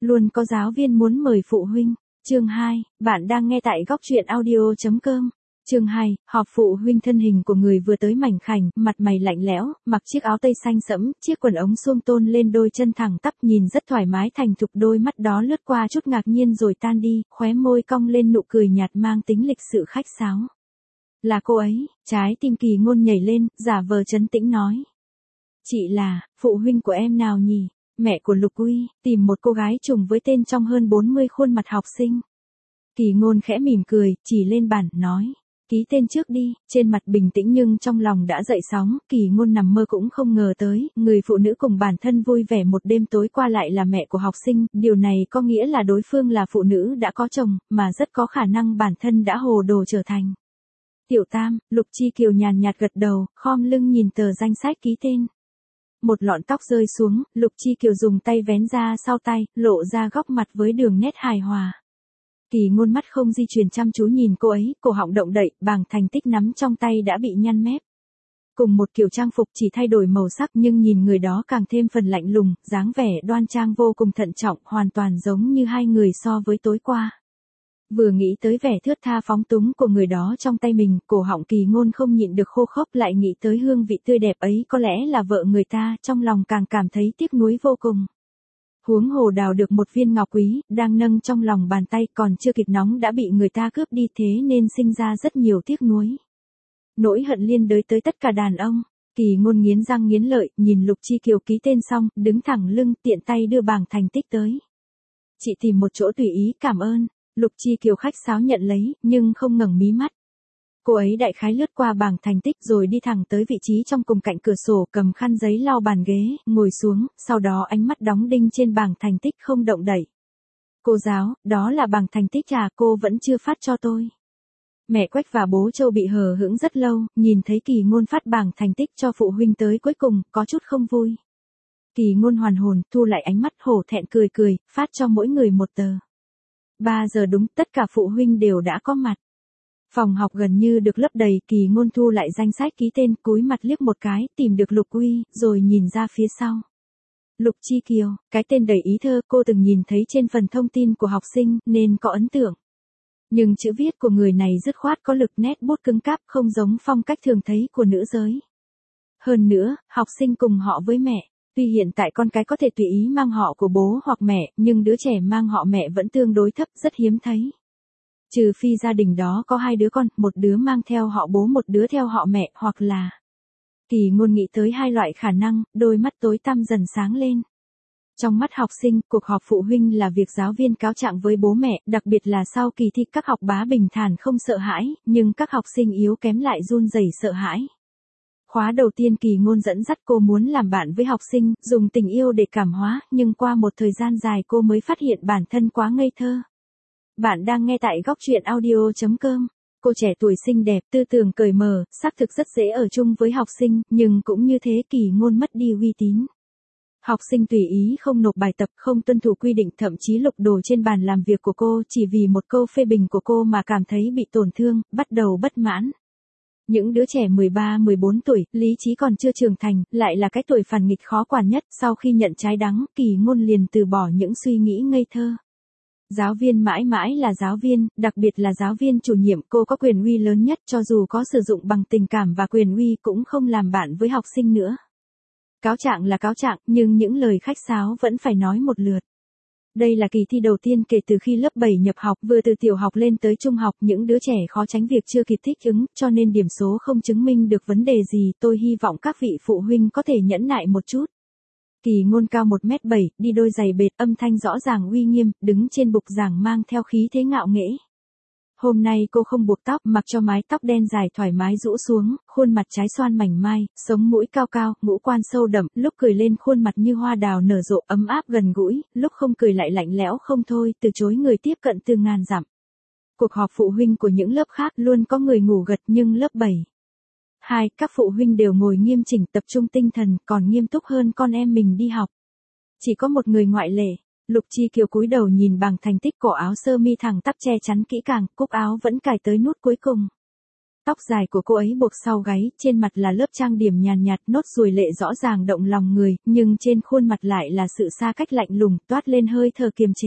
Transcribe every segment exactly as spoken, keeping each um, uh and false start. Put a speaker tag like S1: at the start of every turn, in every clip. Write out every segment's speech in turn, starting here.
S1: Luôn có giáo viên muốn mời phụ huynh. Chương hai, bạn đang nghe tại góc truyện audio chấm com. Chương hai, họp phụ huynh. Thân hình của người vừa tới mảnh khảnh, mặt mày lạnh lẽo, mặc chiếc áo tây xanh sẫm, chiếc quần ống suông tôn lên đôi chân thẳng tắp, nhìn rất thoải mái thành thục, đôi mắt đó lướt qua chút ngạc nhiên rồi tan đi, khóe môi cong lên nụ cười nhạt mang tính lịch sự khách sáo. Là cô ấy. Trái tim Kỳ Ngôn nhảy lên, giả vờ trấn tĩnh nói. Chị là, phụ huynh của em nào nhỉ? Mẹ của Lục Uy, tìm một cô gái trùng với tên trong hơn bốn mươi khuôn mặt học sinh. Kỳ Ngôn khẽ mỉm cười, chỉ lên bàn, nói. Ký tên trước đi. Trên mặt bình tĩnh nhưng trong lòng đã dậy sóng, Kỳ Ngôn nằm mơ cũng không ngờ tới, người phụ nữ cùng bản thân vui vẻ một đêm tối qua lại là mẹ của học sinh, điều này có nghĩa là đối phương là phụ nữ đã có chồng, mà rất có khả năng bản thân đã hồ đồ trở thành. Tiểu Tam. Lục Chi Kiều nhàn nhạt gật đầu, khom lưng nhìn tờ danh sách ký tên. Một lọn tóc rơi xuống, Lục Chi Kiều dùng tay vén ra sau tay, lộ ra góc mặt với đường nét hài hòa. Kỳ Ngôn mắt không di chuyển chăm chú nhìn cô ấy, cổ họng động đậy, bảng thành tích nắm trong tay đã bị nhăn mép. Cùng một kiểu trang phục chỉ thay đổi màu sắc nhưng nhìn người đó càng thêm phần lạnh lùng, dáng vẻ đoan trang vô cùng thận trọng, hoàn toàn giống như hai người so với tối qua. Vừa nghĩ tới vẻ thướt tha phóng túng của người đó trong tay mình, cổ họng Kỳ Ngôn không nhịn được khô khốc, lại nghĩ tới hương vị tươi đẹp ấy có lẽ là vợ người ta, trong lòng càng cảm thấy tiếc nuối vô cùng. Huống hồ đào được một viên ngọc quý, đang nâng trong lòng bàn tay, còn chưa kịp nóng đã bị người ta cướp đi, thế nên sinh ra rất nhiều tiếc nuối. Nỗi hận liên đới tới tất cả đàn ông. Kỳ Ngôn nghiến răng nghiến lợi, nhìn Lục Chi Kiều ký tên xong, đứng thẳng lưng, tiện tay đưa bảng thành tích tới. Chị tìm một chỗ tùy ý, cảm ơn. Lục Chi Kiều khách sáo nhận lấy, nhưng không ngẩng mí mắt. Cô ấy đại khái lướt qua bảng thành tích rồi đi thẳng tới vị trí trong cùng cạnh cửa sổ, cầm khăn giấy lau bàn ghế, ngồi xuống, sau đó ánh mắt đóng đinh trên bảng thành tích không động đậy. Cô giáo, đó là bảng thành tích à, cô vẫn chưa phát cho tôi. Mẹ Quách và bố Châu bị hờ hững rất lâu, nhìn thấy Kỳ Ngôn phát bảng thành tích cho phụ huynh tới cuối cùng, có chút không vui. Kỳ Ngôn hoàn hồn, thu lại ánh mắt hổ thẹn cười cười, phát cho mỗi người một tờ. Ba giờ đúng, tất cả phụ huynh đều đã có mặt. Phòng học gần như được lấp đầy, Kỳ Ngôn thu lại danh sách ký tên, cúi mặt liếc một cái, tìm được Lục Uy, rồi nhìn ra phía sau. Lục Chi Kiều, cái tên đầy ý thơ, cô từng nhìn thấy trên phần thông tin của học sinh, nên có ấn tượng. Nhưng chữ viết của người này dứt khoát có lực, nét bút cứng cáp, không giống phong cách thường thấy của nữ giới. Hơn nữa, học sinh cùng họ với mẹ. Tuy hiện tại con cái có thể tùy ý mang họ của bố hoặc mẹ, nhưng đứa trẻ mang họ mẹ vẫn tương đối thấp, rất hiếm thấy. Trừ phi gia đình đó có hai đứa con, một đứa mang theo họ bố, một đứa theo họ mẹ, hoặc là... Kỳ Ngôn nghĩ tới hai loại khả năng, đôi mắt tối tăm dần sáng lên. Trong mắt học sinh, cuộc họp phụ huynh là việc giáo viên cáo trạng với bố mẹ, đặc biệt là sau kỳ thi, các học bá bình thản không sợ hãi, nhưng các học sinh yếu kém lại run rẩy sợ hãi. Khóa đầu tiên Kỳ Ngôn dẫn dắt cô muốn làm bạn với học sinh, dùng tình yêu để cảm hóa, nhưng qua một thời gian dài cô mới phát hiện bản thân quá ngây thơ. Bạn đang nghe tại góc truyện audio chấm com. Cô trẻ tuổi xinh đẹp, tư tưởng cởi mở, xác thực rất dễ ở chung với học sinh, nhưng cũng như thế Kỳ Ngôn mất đi uy tín. Học sinh tùy ý không nộp bài tập, không tuân thủ quy định, thậm chí lục đồ trên bàn làm việc của cô, chỉ vì một câu phê bình của cô mà cảm thấy bị tổn thương, bắt đầu bất mãn. Những đứa trẻ mười ba mười bốn tuổi, lý trí còn chưa trưởng thành, lại là cái tuổi phản nghịch khó quản nhất, sau khi nhận trái đắng, Kỳ Ngôn liền từ bỏ những suy nghĩ ngây thơ. Giáo viên mãi mãi là giáo viên, đặc biệt là giáo viên chủ nhiệm, cô có quyền uy lớn nhất, cho dù có sử dụng bằng tình cảm và quyền uy cũng không làm bạn với học sinh nữa. Cáo trạng là cáo trạng, nhưng những lời khách sáo vẫn phải nói một lượt. Đây là kỳ thi đầu tiên kể từ khi lớp bảy nhập học, vừa từ tiểu học lên tới trung học, những đứa trẻ khó tránh việc chưa kịp thích ứng, cho nên điểm số không chứng minh được vấn đề gì, tôi hy vọng các vị phụ huynh có thể nhẫn nại một chút. Kỳ Ngôn cao một mét bảy, đi đôi giày bệt, âm thanh rõ ràng uy nghiêm, đứng trên bục giảng mang theo khí thế ngạo nghễ. Hôm nay cô không buộc tóc, mặc cho mái tóc đen dài thoải mái rũ xuống, khuôn mặt trái xoan mảnh mai, sống mũi cao cao, ngũ quan sâu đậm, lúc cười lên khuôn mặt như hoa đào nở rộ, ấm áp gần gũi, lúc không cười lại lạnh lẽo không thôi, từ chối người tiếp cận từ ngàn dặm. Cuộc họp phụ huynh của những lớp khác luôn có người ngủ gật, nhưng lớp bảy. Hai, các phụ huynh đều ngồi nghiêm chỉnh, tập trung tinh thần, còn nghiêm túc hơn con em mình đi học. Chỉ có một người ngoại lệ. Lục Chi Kiều cúi đầu nhìn bảng thành tích, cổ áo sơ mi thẳng tắp che chắn kỹ càng, cúc áo vẫn cài tới nút cuối cùng. Tóc dài của cô ấy buộc sau gáy, trên mặt là lớp trang điểm nhàn nhạt, nốt ruồi lệ rõ ràng động lòng người, nhưng trên khuôn mặt lại là sự xa cách lạnh lùng, toát lên hơi thở kiềm chế.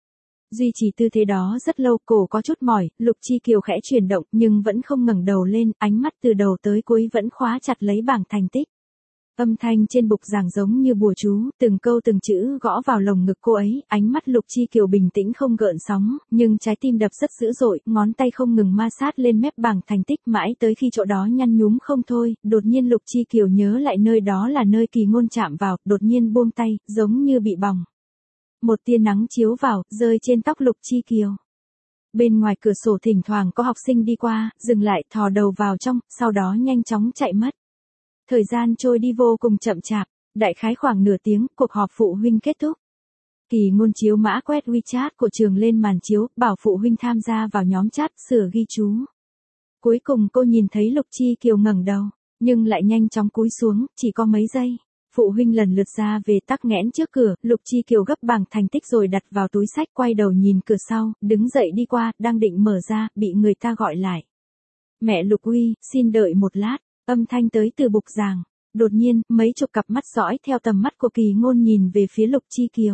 S1: Duy trì tư thế đó rất lâu, cổ có chút mỏi, Lục Chi Kiều khẽ chuyển động, nhưng vẫn không ngẩng đầu lên, ánh mắt từ đầu tới cuối vẫn khóa chặt lấy bảng thành tích. Âm thanh trên bục giảng giống như bùa chú, từng câu từng chữ gõ vào lồng ngực cô ấy, ánh mắt Lục Chi Kiều bình tĩnh không gợn sóng, nhưng trái tim đập rất dữ dội, ngón tay không ngừng ma sát lên mép bảng thành tích mãi tới khi chỗ đó nhăn nhúm không thôi, đột nhiên Lục Chi Kiều nhớ lại nơi đó là nơi Kỳ Ngôn chạm vào, đột nhiên buông tay, giống như bị bỏng. Một tia nắng chiếu vào, rơi trên tóc Lục Chi Kiều. Bên ngoài cửa sổ thỉnh thoảng có học sinh đi qua, dừng lại, thò đầu vào trong, sau đó nhanh chóng chạy mất. Thời gian trôi đi vô cùng chậm chạp, đại khái khoảng nửa tiếng, cuộc họp phụ huynh kết thúc. Kỳ Ngôn chiếu mã quét WeChat của trường lên màn chiếu, bảo phụ huynh tham gia vào nhóm chat, sửa ghi chú. Cuối cùng cô nhìn thấy Lục Chi Kiều ngẩng đầu, nhưng lại nhanh chóng cúi xuống, chỉ có mấy giây. Phụ huynh lần lượt ra về tắc nghẽn trước cửa, Lục Chi Kiều gấp bảng thành tích rồi đặt vào túi sách, quay đầu nhìn cửa sau, đứng dậy đi qua, đang định mở ra, bị người ta gọi lại. Mẹ Lục Uy, xin đợi một lát. Âm thanh tới từ bục giảng. Đột nhiên, mấy chục cặp mắt dõi theo tầm mắt của Kỳ Ngôn nhìn về phía Lục Chi Kiều.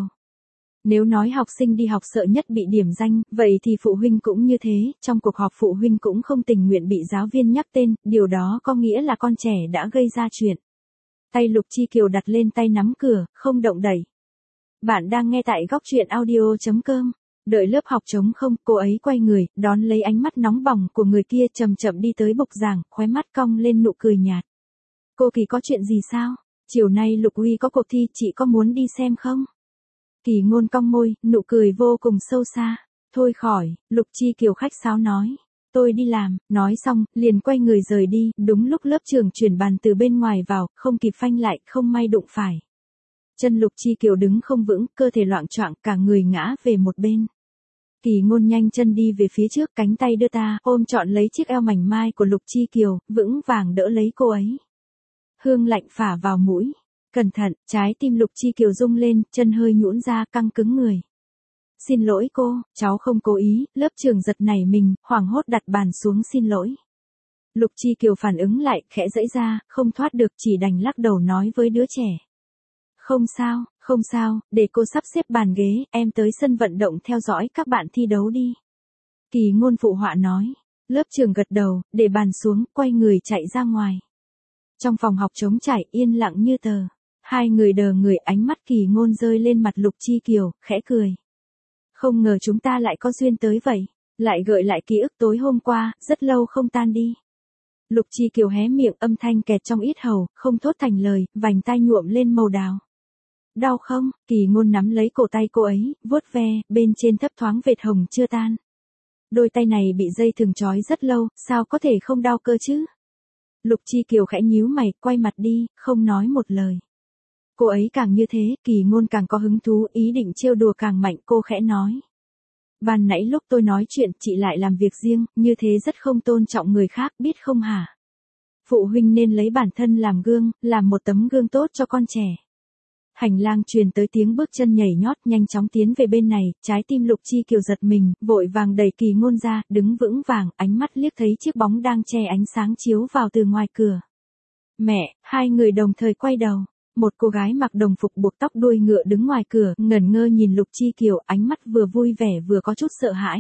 S1: Nếu nói học sinh đi học sợ nhất bị điểm danh, vậy thì phụ huynh cũng như thế, trong cuộc họp phụ huynh cũng không tình nguyện bị giáo viên nhắc tên, điều đó có nghĩa là con trẻ đã gây ra chuyện. Tay Lục Chi Kiều đặt lên tay nắm cửa, không động đẩy. Bạn đang nghe tại góc truyện audio chấm com. Đợi lớp học trống không, cô ấy quay người, đón lấy ánh mắt nóng bỏng của người kia, chậm chậm đi tới bục giảng, khóe mắt cong lên nụ cười nhạt. Cô Kỳ có chuyện gì sao? Chiều nay Lục Uy có cuộc thi, chị có muốn đi xem không? Kỳ Ngôn cong môi, nụ cười vô cùng sâu xa. Thôi khỏi, Lục Chi Kiều khách sáo nói. Tôi đi làm, nói xong, liền quay người rời đi, đúng lúc lớp trưởng chuyển bàn từ bên ngoài vào, không kịp phanh lại, không may đụng phải. Chân Lục Chi Kiều đứng không vững, cơ thể loạng choạng, cả người ngã về một bên. Kỳ Ngôn nhanh chân đi về phía trước, cánh tay đưa ta, ôm trọn lấy chiếc eo mảnh mai của Lục Chi Kiều, vững vàng đỡ lấy cô ấy. Hương lạnh phả vào mũi. Cẩn thận, trái tim Lục Chi Kiều rung lên, chân hơi nhũn ra, căng cứng người. Xin lỗi cô, cháu không cố ý, lớp trưởng giật nảy mình, hoảng hốt đặt bàn xuống xin lỗi. Lục Chi Kiều phản ứng lại, khẽ giãy ra, không thoát được, chỉ đành lắc đầu nói với đứa trẻ. Không sao, không sao, để cô sắp xếp bàn ghế, em tới sân vận động theo dõi các bạn thi đấu đi. Kỳ Ngôn phụ họa nói. Lớp trưởng gật đầu, để bàn xuống, quay người chạy ra ngoài. Trong phòng học trống trải, yên lặng như tờ. Hai người đờ người, ánh mắt Kỳ Ngôn rơi lên mặt Lục Chi Kiều, khẽ cười. Không ngờ chúng ta lại có duyên tới vậy. Lại gợi lại ký ức tối hôm qua, rất lâu không tan đi. Lục Chi Kiều hé miệng, âm thanh kẹt trong yết hầu, không thốt thành lời, vành tai nhuộm lên màu đào. Đau không? Kỳ Ngôn nắm lấy cổ tay cô ấy, vuốt ve, bên trên thấp thoáng vệt hồng chưa tan. Đôi tay này bị dây thừng trói rất lâu, sao có thể không đau cơ chứ? Lục Chi Kiều khẽ nhíu mày, quay mặt đi, không nói một lời. Cô ấy càng như thế, Kỳ Ngôn càng có hứng thú, ý định trêu đùa càng mạnh, cô khẽ nói. Ban nãy lúc tôi nói chuyện, chị lại làm việc riêng, như thế rất không tôn trọng người khác, biết không hả? Phụ huynh nên lấy bản thân làm gương, làm một tấm gương tốt cho con trẻ. Hành lang truyền tới tiếng bước chân nhảy nhót, nhanh chóng tiến về bên này, trái tim Lục Chi Kiều giật mình, vội vàng đẩy Kỳ Ngôn ra, đứng vững vàng, ánh mắt liếc thấy chiếc bóng đang che ánh sáng chiếu vào từ ngoài cửa. Mẹ, hai người đồng thời quay đầu. Một cô gái mặc đồng phục buộc tóc đuôi ngựa đứng ngoài cửa, ngẩn ngơ nhìn Lục Chi Kiều, ánh mắt vừa vui vẻ vừa có chút sợ hãi.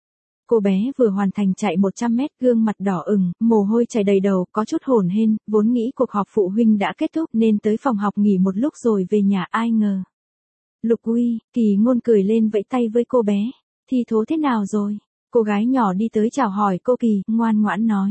S1: Cô bé vừa hoàn thành chạy một trăm mét, gương mặt đỏ ửng, mồ hôi chảy đầy đầu, có chút hổn hển, vốn nghĩ cuộc họp phụ huynh đã kết thúc nên tới phòng học nghỉ một lúc rồi về nhà, ai ngờ. Lục Uy, Kỳ Ngôn cười lên vẫy tay với cô bé. Thi thố thế nào rồi? Cô gái nhỏ đi tới chào hỏi cô Kỳ, ngoan ngoãn nói.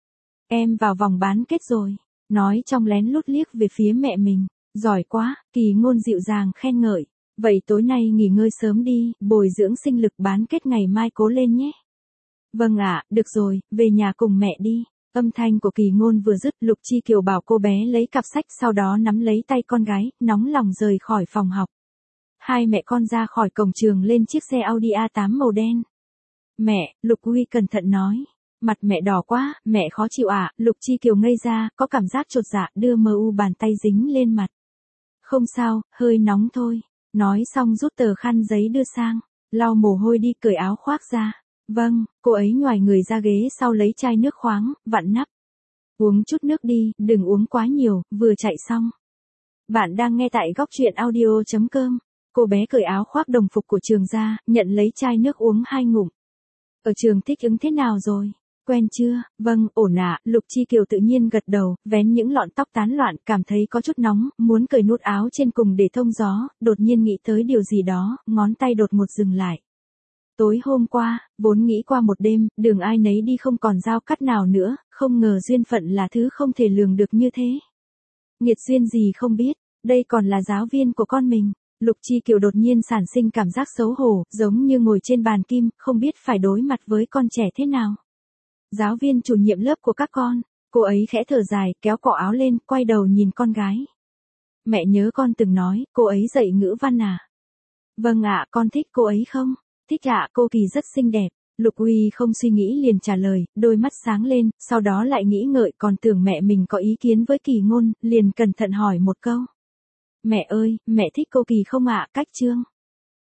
S1: Em vào vòng bán kết rồi. Nói trong lén lút liếc về phía mẹ mình. Giỏi quá, Kỳ Ngôn dịu dàng khen ngợi. Vậy tối nay nghỉ ngơi sớm đi, bồi dưỡng sinh lực bán kết ngày mai cố lên nhé. Vâng ạ, được rồi, về nhà cùng mẹ đi. Âm thanh của Kỳ Ngôn vừa dứt, Lục Chi Kiều bảo cô bé lấy cặp sách, sau đó nắm lấy tay con gái, nóng lòng rời khỏi phòng học. Hai mẹ con ra khỏi cổng trường lên chiếc xe Audi a tám màu đen. Mẹ, Lục Uy cẩn thận nói. Mặt mẹ đỏ quá, mẹ khó chịu ạ, à? Lục Chi Kiều ngây ra, có cảm giác chột dạ, đưa mờ u bàn tay dính lên mặt. Không sao, hơi nóng thôi. Nói xong rút tờ khăn giấy đưa sang, lau mồ hôi đi, cởi áo khoác ra. Vâng, cô ấy ngoài người ra ghế sau lấy chai nước khoáng, vặn nắp. Uống chút nước đi, đừng uống quá nhiều, vừa chạy xong. Bạn đang nghe tại góc truyện audio.com. Cô bé cởi áo khoác đồng phục của trường ra, nhận lấy chai nước uống hai ngụm. Ở trường thích ứng thế nào rồi? Quen chưa? Vâng, ổn ạ. Lục Chi Kiều tự nhiên gật đầu, vén những lọn tóc tán loạn, cảm thấy có chút nóng, muốn cởi nút áo trên cùng để thông gió, đột nhiên nghĩ tới điều gì đó, ngón tay đột ngột dừng lại. Tối hôm qua, vốn nghĩ qua một đêm, đường ai nấy đi không còn dao cắt nào nữa, không ngờ duyên phận là thứ không thể lường được như thế. Nghiệt duyên gì không biết, đây còn là giáo viên của con mình. Lục Chi Kiều đột nhiên sản sinh cảm giác xấu hổ, giống như ngồi trên bàn kim, không biết phải đối mặt với con trẻ thế nào. Giáo viên chủ nhiệm lớp của các con, cô ấy khẽ thở dài, kéo cọ áo lên, quay đầu nhìn con gái. Mẹ nhớ con từng nói, cô ấy dạy ngữ văn à? Vâng ạ, con thích cô ấy không? Thích ạ, cô Kỳ rất xinh đẹp. Lục Uy không suy nghĩ liền trả lời, đôi mắt sáng lên, sau đó lại nghĩ ngợi còn tưởng mẹ mình có ý kiến với Kỳ Ngôn, liền cẩn thận hỏi một câu. Mẹ ơi, mẹ thích cô Kỳ không ạ? Cách Trương.